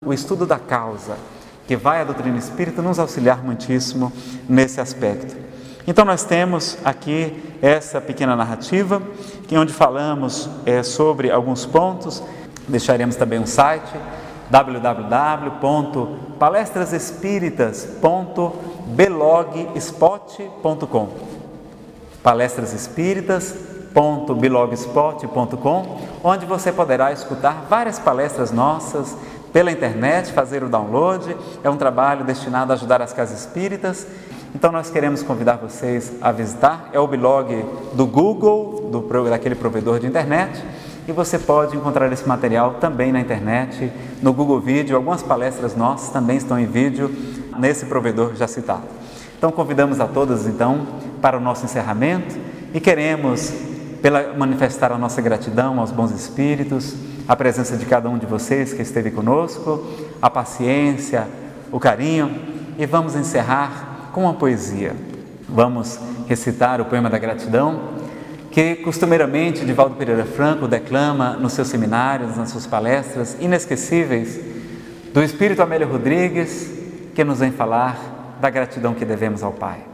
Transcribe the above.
o estudo da causa, que vai a doutrina espírita nos auxiliar muitíssimo nesse aspecto. Então nós temos aqui essa pequena narrativa, onde falamos sobre alguns pontos. Deixaremos também um site, www.palestrasespiritas.blogspot.com, palestrasespiritas.blogspot.com, onde você poderá escutar várias palestras nossas pela internet, fazer o download. É um trabalho destinado a ajudar as casas espíritas. Então nós queremos convidar vocês a visitar. É o blog do Google, daquele provedor de internet, e você pode encontrar esse material também na internet, no Google Vídeo. Algumas palestras nossas também estão em vídeo nesse provedor já citado. Então convidamos a todos então para o nosso encerramento e queremos manifestar a nossa gratidão aos bons espíritos, a presença de cada um de vocês que esteve conosco, a paciência, o carinho, e vamos encerrar com uma poesia. Vamos recitar o poema da gratidão, que costumeiramente Divaldo Pereira Franco declama nos seus seminários, nas suas palestras inesquecíveis, do Espírito Amélio Rodrigues, que nos vem falar da gratidão que devemos ao Pai.